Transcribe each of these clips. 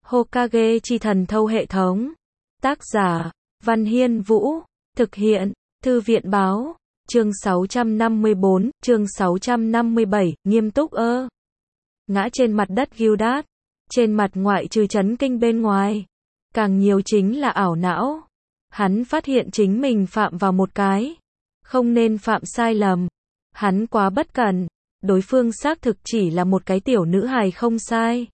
Hokage chi thần thâu hệ thống. Tác giả, Văn Hiên Vũ. Thực hiện, Thư viện báo. Chương 654, chương 657, nghiêm túc Ngã trên mặt đất Gildat. Trên mặt ngoại trừ chấn kinh bên ngoài, càng nhiều chính là ảo não. Hắn phát hiện chính mình phạm vào một cái không nên phạm sai lầm. Hắn quá bất cẩn. Đối phương xác thực chỉ là một cái tiểu nữ hài không sai.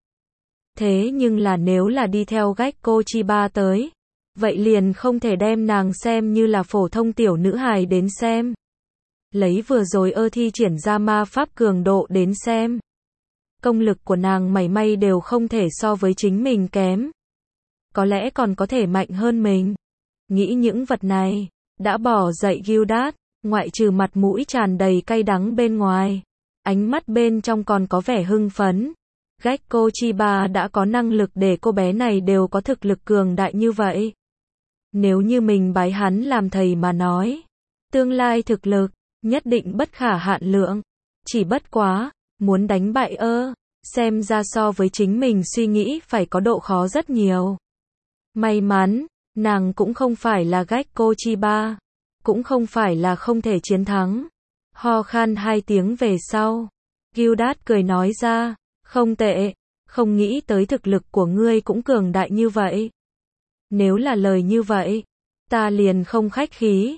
Thế nhưng là nếu là đi theo Gekko Chiba tới, vậy liền không thể đem nàng xem như là phổ thông tiểu nữ hài đến xem. Lấy vừa rồi thi triển ra ma pháp cường độ đến xem, công lực của nàng mảy may đều không thể so với chính mình kém. Có lẽ còn có thể mạnh hơn mình. Nghĩ những vật này, đã bỏ dậy Gildat, ngoại trừ mặt mũi tràn đầy cay đắng bên ngoài, ánh mắt bên trong còn có vẻ hưng phấn. Gekko Chiba đã có năng lực để cô bé này đều có thực lực cường đại như vậy. Nếu như mình bái hắn làm thầy mà nói, tương lai thực lực nhất định bất khả hạn lượng. Chỉ bất quá, muốn đánh bại xem ra so với chính mình suy nghĩ phải có độ khó rất nhiều. May mắn, nàng cũng không phải là Gekko Chiba, cũng không phải là không thể chiến thắng. Ho khan 2 tiếng về sau, Gildat cười nói ra, không tệ, không nghĩ tới thực lực của ngươi cũng cường đại như vậy. Nếu là lời như vậy, ta liền không khách khí.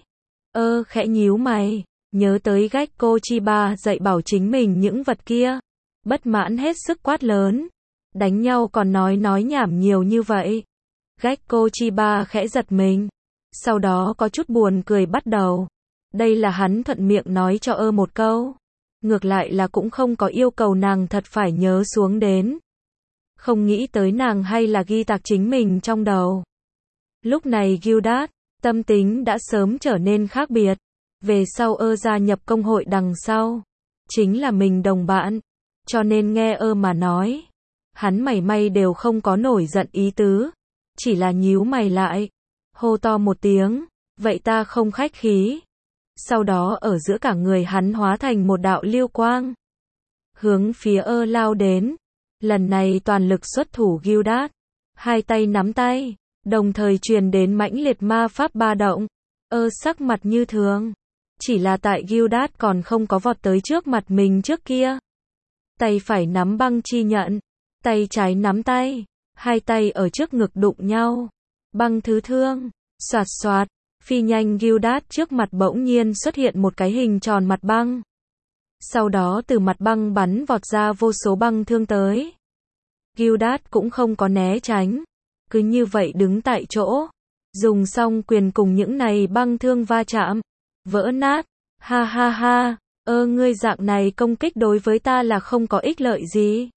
Khẽ nhíu mày, nhớ tới Gekko Chiba dạy bảo chính mình những vật kia, bất mãn hết sức quát lớn. Đánh nhau còn nói nhảm nhiều như vậy. Gekko Chiba khẽ giật mình, sau đó có chút buồn cười bắt đầu. Đây là hắn thuận miệng nói cho một câu. Ngược lại là cũng không có yêu cầu nàng thật phải nhớ xuống đến. Không nghĩ tới nàng hay là ghi tạc chính mình trong đầu. Lúc này Gildat, tâm tính đã sớm trở nên khác biệt. Về sau gia nhập công hội đằng sau, chính là mình đồng bạn. Cho nên nghe mà nói, hắn mảy may đều không có nổi giận ý tứ. Chỉ là nhíu mày lại, hô to một tiếng, vậy ta không khách khí. Sau đó ở giữa cả người hắn hóa thành một đạo lưu quang, hướng phía lao đến. Lần này toàn lực xuất thủ Gildat, hai tay nắm tay, đồng thời truyền đến mãnh liệt ma pháp ba động. Sắc mặt như thường, chỉ là tại Gildat còn không có vọt tới trước mặt mình trước kia. Tay phải nắm băng chi nhận, tay trái nắm tay, hai tay ở trước ngực đụng nhau. Băng thứ thương, xoạt xoạt, phi nhanh Gildat trước mặt bỗng nhiên xuất hiện một cái hình tròn mặt băng. Sau đó từ mặt băng bắn vọt ra vô số băng thương tới. Gildat cũng không có né tránh, cứ như vậy đứng tại chỗ, dùng xong quyền cùng những này băng thương va chạm, vỡ nát. Ha ha ha, ngươi dạng này công kích đối với ta là không có ích lợi gì.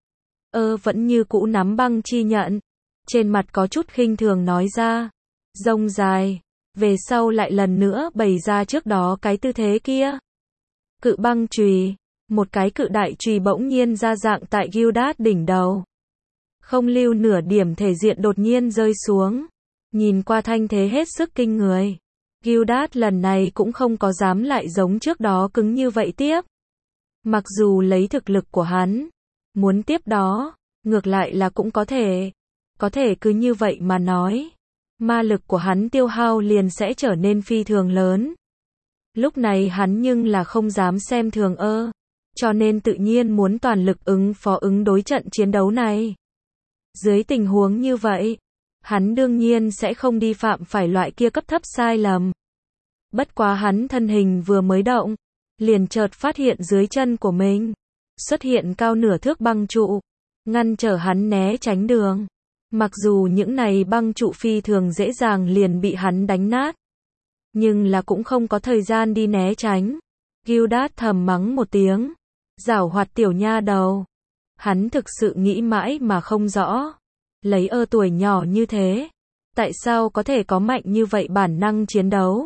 Vẫn như cũ nắm băng chi nhận, trên mặt có chút khinh thường nói ra. Rông dài, về sau lại lần nữa bày ra trước đó cái tư thế kia. Cự băng chùy, một cái cự đại chùy bỗng nhiên ra dạng tại Gildat đỉnh đầu. Không lưu nửa điểm thể diện đột nhiên rơi xuống. Nhìn qua thanh thế hết sức kinh người. Gildat lần này cũng không có dám lại giống trước đó cứng như vậy tiếp. Mặc dù lấy thực lực của hắn, muốn tiếp đó, ngược lại là cũng có thể. Có thể cứ như vậy mà nói, ma lực của hắn tiêu hao liền sẽ trở nên phi thường lớn. Lúc này hắn nhưng là không dám xem thường cho nên tự nhiên muốn toàn lực ứng đối trận chiến đấu này. Dưới tình huống như vậy, hắn đương nhiên sẽ không đi phạm phải loại kia cấp thấp sai lầm. Bất quá hắn thân hình vừa mới động, liền chợt phát hiện dưới chân của mình xuất hiện cao nửa thước băng trụ, ngăn trở hắn né tránh đường. Mặc dù những này băng trụ phi thường dễ dàng liền bị hắn đánh nát, nhưng là cũng không có thời gian đi né tránh. Gildat thầm mắng một tiếng, giảo hoạt tiểu nha đầu. Hắn thực sự nghĩ mãi mà không rõ, lấy tuổi nhỏ như thế, tại sao có thể có mạnh như vậy bản năng chiến đấu.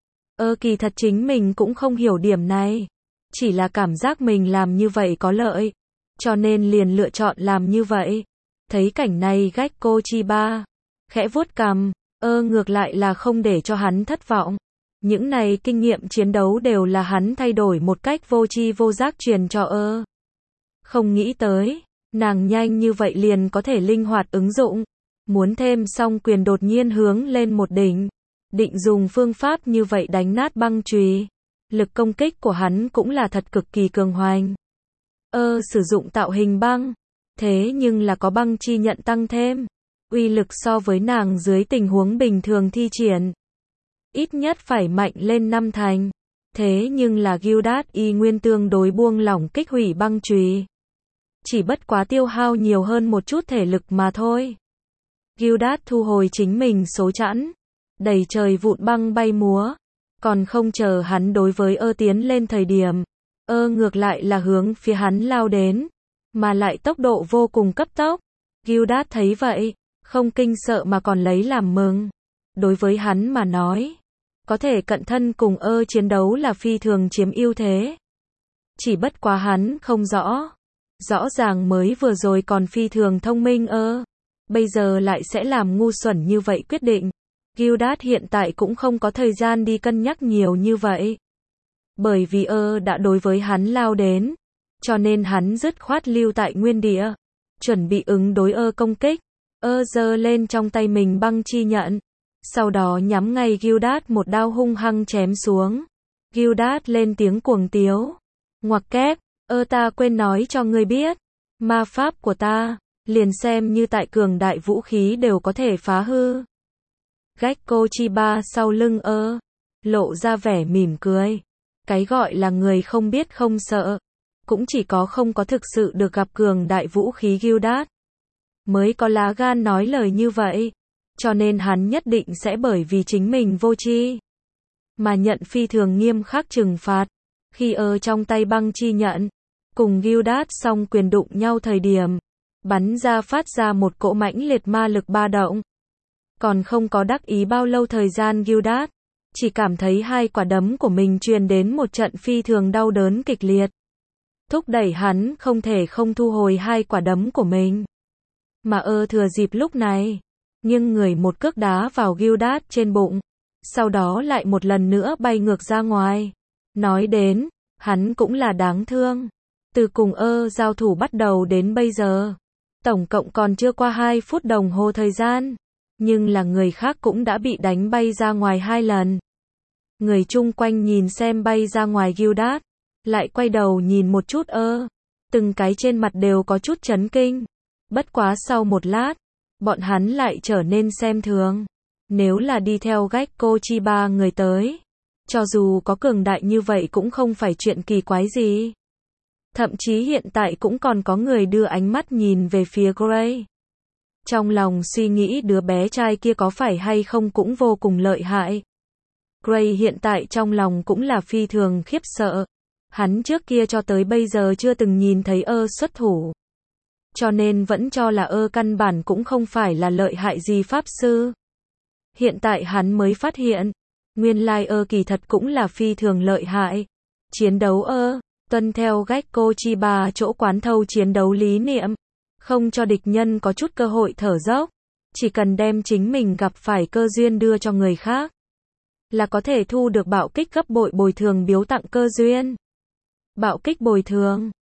Kỳ thật chính mình cũng không hiểu điểm này, chỉ là cảm giác mình làm như vậy có lợi, cho nên liền lựa chọn làm như vậy. Thấy cảnh này Gekko Chiba khẽ vuốt cằm, ngược lại là không để cho hắn thất vọng. Những này kinh nghiệm chiến đấu đều là hắn thay đổi một cách vô tri vô giác truyền cho Không nghĩ tới, Nàng nhanh như vậy liền có thể linh hoạt ứng dụng. Muốn thêm song quyền đột nhiên hướng lên một đỉnh. Định dùng phương pháp như vậy đánh nát băng chùy. Lực công kích của hắn cũng là thật cực kỳ cường hoành. Sử dụng tạo hình băng. Thế nhưng là có băng chi nhận tăng thêm. Uy lực so với nàng dưới tình huống bình thường thi triển. Ít nhất phải mạnh lên 5 thành. Thế nhưng là Gildas y nguyên tương đối buông lỏng kích hủy băng chùy. Chỉ bất quá tiêu hao nhiều hơn một chút thể lực mà thôi. Gildas thu hồi chính mình số chẵn. Đầy trời vụn băng bay múa. Còn không chờ hắn đối với tiến lên thời điểm. Ngược lại là hướng phía hắn lao đến. Mà lại tốc độ vô cùng cấp tốc. Gildas thấy vậy. Không kinh sợ mà còn lấy làm mừng. Đối với hắn mà nói. Có thể cận thân cùng chiến đấu là phi thường chiếm ưu thế. Chỉ bất quá hắn không rõ. Rõ ràng mới vừa rồi còn phi thường thông minh bây giờ lại sẽ làm ngu xuẩn như vậy quyết định. Gildas hiện tại cũng không có thời gian đi cân nhắc nhiều như vậy. Bởi vì đã đối với hắn lao đến. Cho nên hắn dứt khoát lưu tại nguyên địa. Chuẩn bị ứng đối công kích. Giơ lên trong tay mình băng chi nhận. Sau đó nhắm ngay Gildas một đao hung hăng chém xuống. Gildas lên tiếng cuồng tiếu. Ngoặc kép, ta quên nói cho ngươi biết. Ma pháp của ta, liền xem như tại cường đại vũ khí đều có thể phá hư. Gekko Chiba sau lưng lộ ra vẻ mỉm cười. Cái gọi là người không biết không sợ. Cũng chỉ có không có thực sự được gặp cường đại vũ khí Gildas. Mới có lá gan nói lời như vậy. Cho nên hắn nhất định sẽ bởi vì chính mình vô tri mà nhận phi thường nghiêm khắc trừng phạt. Khi trong tay băng chi nhận cùng Gildas song quyền đụng nhau thời điểm, bắn ra phát ra một cỗ mãnh liệt ma lực ba động. Còn không có đắc ý bao lâu thời gian Gildas chỉ cảm thấy hai quả đấm của mình truyền đến một trận phi thường đau đớn kịch liệt. Thúc đẩy hắn không thể không thu hồi hai quả đấm của mình. Mà thừa dịp lúc này, nghiêng người một cước đá vào Gildas trên bụng. Sau đó lại một lần nữa bay ngược ra ngoài. Nói đến, hắn cũng là đáng thương. Từ cùng giao thủ bắt đầu đến bây giờ. Tổng cộng còn chưa qua 2 phút đồng hồ thời gian. Nhưng là người khác cũng đã bị đánh bay ra ngoài 2 lần. Người chung quanh nhìn xem bay ra ngoài Gildas. Lại quay đầu nhìn một chút từng cái trên mặt đều có chút chấn kinh. Bất quá sau một lát, bọn hắn lại trở nên xem thường. Nếu là đi theo Gekko Chiba người tới, cho dù có cường đại như vậy cũng không phải chuyện kỳ quái gì. Thậm chí hiện tại cũng còn có người đưa ánh mắt nhìn về phía Gray. Trong lòng suy nghĩ đứa bé trai kia có phải hay không cũng vô cùng lợi hại. Gray hiện tại trong lòng cũng là phi thường khiếp sợ. Hắn trước kia cho tới bây giờ chưa từng nhìn thấy xuất thủ. Cho nên vẫn cho là căn bản cũng không phải là lợi hại gì pháp sư. Hiện tại hắn mới phát hiện, nguyên lai kỳ thật cũng là phi thường lợi hại. Chiến đấu tuân theo Gekko Chiba chỗ quán thâu chiến đấu lý niệm, không cho địch nhân có chút cơ hội thở dốc, chỉ cần đem chính mình gặp phải cơ duyên đưa cho người khác, là có thể thu được bạo kích gấp bội bồi thường biếu tặng cơ duyên. Bạo kích bồi thường